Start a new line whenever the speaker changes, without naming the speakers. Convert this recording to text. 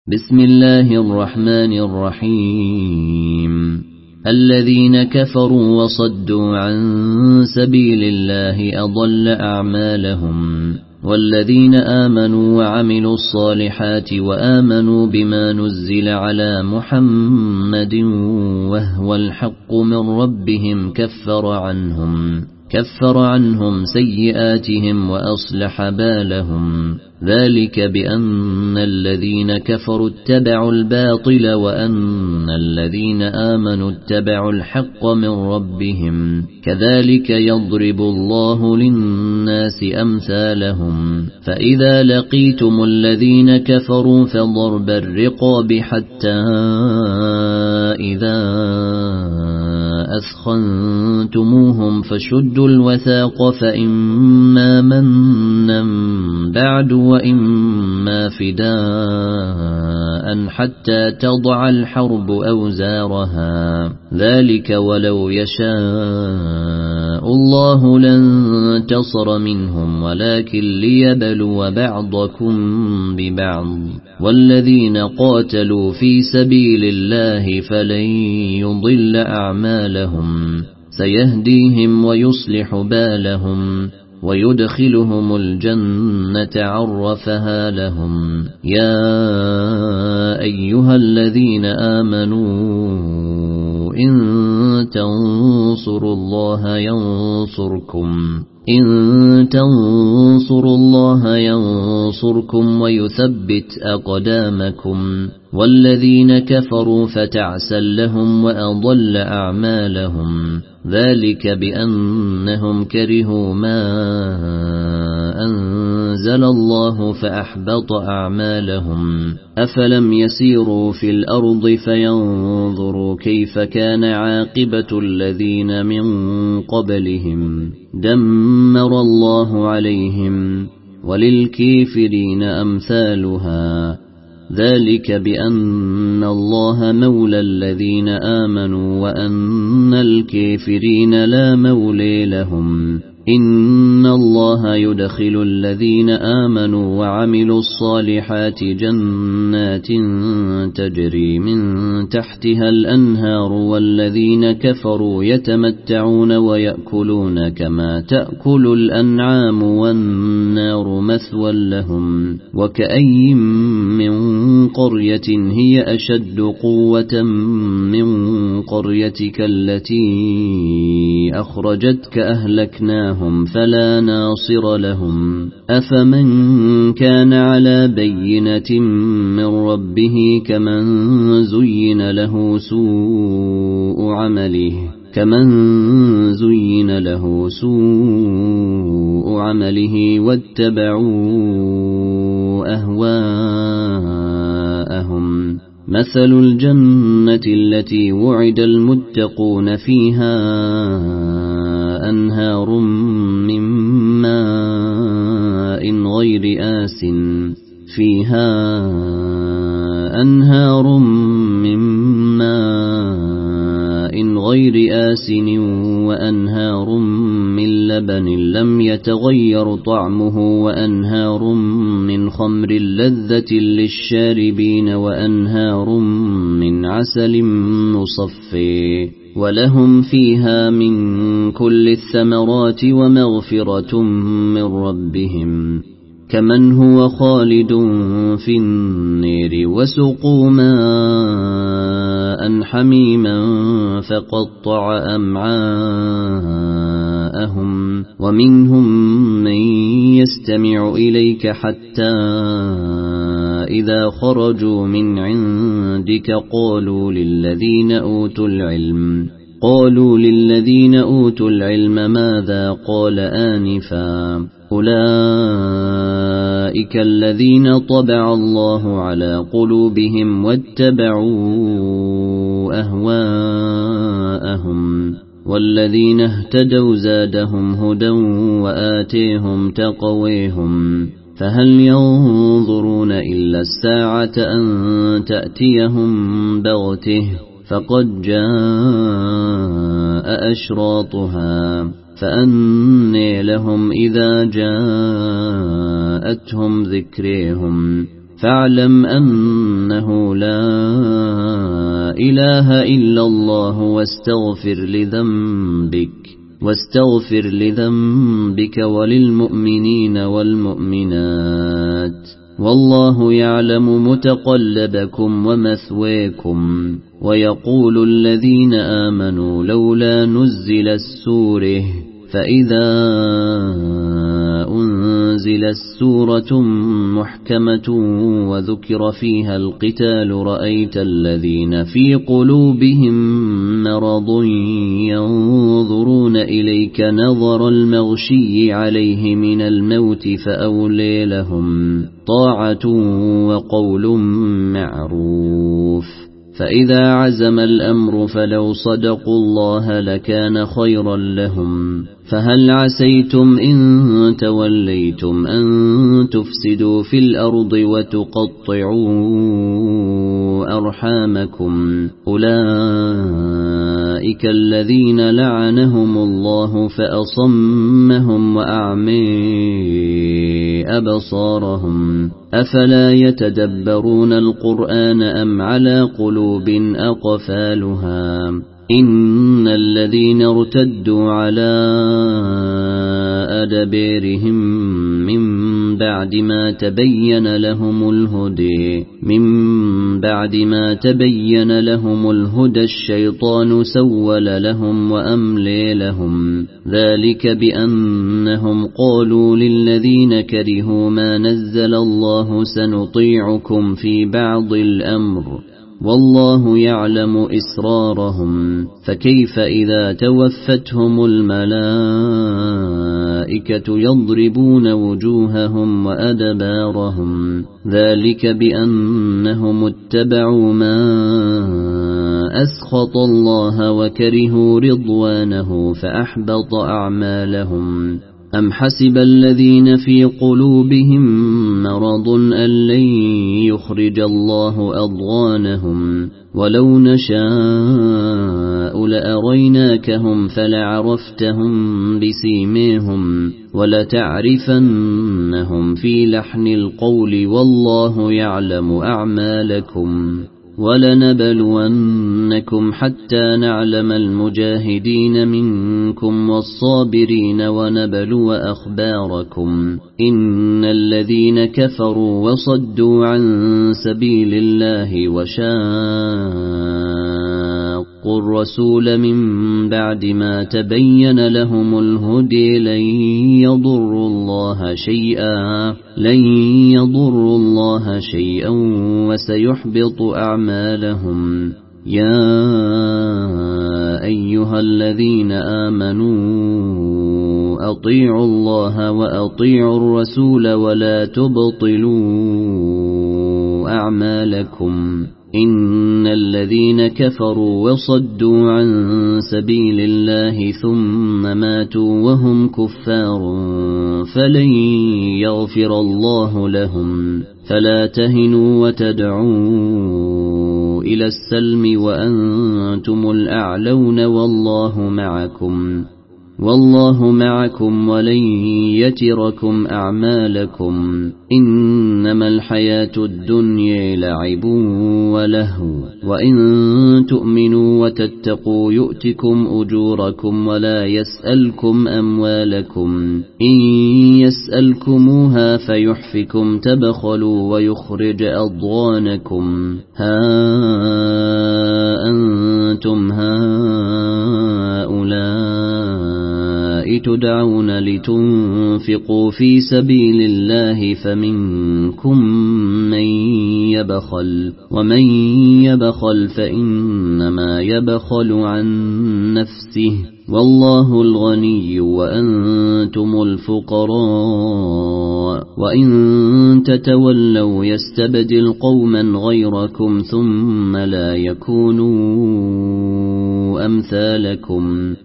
بسم الله الرحمن الرحيم. الذين كفروا وصدوا عن سبيل الله أضل أعمالهم، والذين آمنوا وعملوا الصالحات وآمنوا بما نزل على محمد وهو الحق من ربهم كفر عنهم سيئاتهم وأصلح بالهم. ذلك بأن الذين كفروا اتبعوا الباطل وأن الذين آمنوا اتبعوا الحق من ربهم. كذلك يضرب الله للناس أمثالهم. فإذا لقيتم الذين كفروا فضرب الرقاب حتى إذا أثخنتموهم فشدوا الوثاق، فإما منا بعد وإما فداء حتى تضع الحرب أوزارها. ذلك ولو يشاء الله لانتصر منهم، ولكن ليبلو بعضكم ببعض. والذين قاتلوا في سبيل الله فلن يضل أعمالهم، سيهديهم ويصلح بالهم ويدخلهم الجنة عرفها لهم. يا أيها الذين آمنوا إن تنصروا الله ينصركم ويثبت أقدامكم. والذين كفروا فتعسا لهم وأضل أعمالهم. ذلك بأنهم كرهوا ما أنزل الله فأحبط أعمالهم. أفلم يسيروا في الأرض فينظروا كيف كان عاقبة الذين من قبلهم. دمر الله عليهم وللكافرين أمثالها. ذلك بأن الله مولى الذين آمنوا وأن الكافرين لا مولى لهم. إن الله يدخل الذين آمنوا وعملوا الصالحات جنات تجري من تحتها الأنهار، والذين كفروا يتمتعون ويأكلون كما تأكل الأنعام والنار مثوى لهم. وكأي من قرية هي أشد قوة من قريتك التي أخرجتك أهلكناهم فلا ناصر لهم. أفمن كان على بينة من ربه كمن زين له سوء عمله واتبعوا أهواءهم. مثل الجنة التي وعد المتقون فيها أنهار من ماء غير آسن وأنهار من لبن لم يتغير طعمه وأنهار من خمر لذة للشاربين وأنهار من عسل مصفى. ولهم فيها من كل الثمرات ومغفرة من ربهم، كمن هو خالد في النار وسقوا ماء حميما فقطع أمعاءهم. ومنهم من يستمع إليك حتى إذا خرجوا من عندك قالوا للذين أوتوا العلم ماذا قال آنفا. أولئك الذين طبع الله على قلوبهم واتبعوا أهواءهم. والذين اهتدوا زادهم هدى وآتيهم تقويهم. فهل ينظرون إلا الساعة أن تأتيهم بغته فقد جاء أشراطها. فأنى لهم إذا جاءتهم ذكرهم فاعلم أنه لا إله إلا الله واستغفر لذنبك وللمؤمنين والمؤمنات والله يعلم متقلبكم ومثواكم. ويقول الذين آمنوا لولا نزل السورة فإذا أنزلت سورة محكمة وذكر فيها القتال رأيت الذين في قلوبهم مرض ينظرون إليك نظر المغشي عليه من الموت فأولي لهم طاعة وقول معروف. فإذا عزم الأمر فلو صدقوا الله لكان خيرا لهم. فهل عسيتم إن توليتم أن تفسدوا في الأرض وتقطعوا أرحامكم أولئك الذين لعنهم الله فأصمهم وأعمي أبصارهم أفلا يتدبرون القرآن أم على قلوب أقفالها إن الذين ارتدوا على أدبارهم من بعد ما تبين لهم الهدى الشيطان سول لهم وأملي لهم ذلك بأنهم قالوا للذين كرهوا ما نزل الله سنطيعكم في بعض الأمر والله يعلم إسرارهم. فكيف إذا توفتهم الملائكة يضربون وجوههم وأدبارهم ذلك بأنهم اتبعوا ما أسخط الله وكرهوا رضوانه فأحبط أعمالهم. أم حسب الذين في قلوبهم مرض أن لن يخرج الله أضغانهم ولو نشاء لأريناكهم فلعرفتهم بسيماهم ولتعرفنهم في لحن القول والله يعلم أعمالكم. ولنبلونكم حتى نعلم المجاهدين منكم والصابرين ونبلو أخباركم. إن الذين كفروا وصدوا عن سبيل الله وشاقوا الرسول من بعد ما تبين لهم الهدي لن يضروا الله شيئا وسيحبط أعمالهم. يا أيها الذين آمنوا أطيعوا الله وأطيعوا الرسول ولا تبطلوا أعمالكم. إن الذين كفروا وصدوا عن سبيل الله ثم ماتوا وهم كفار فلن يغفر الله لهم. فلا تهنوا وتدعوا إلى السلم وأنتم الأعلون والله معكم ولن يتركم أعمالكم. إنما الحياة الدنيا لعب ولهو وإن تؤمنوا وتتقوا يؤتكم أجوركم ولا يسألكم أموالكم. إن يسألكموها فيحفكم تبخلوا ويخرج أضغانكم. ها أنتم هؤلاء تدعون لتنفقوا في سبيل الله فمنكم من يبخل ومن يبخل فإنما يبخل عن نفسه والله الغني وأنتم الفقراء. وإن تتولوا يستبدل قوما غيركم ثم لا يكونوا أمثالكم.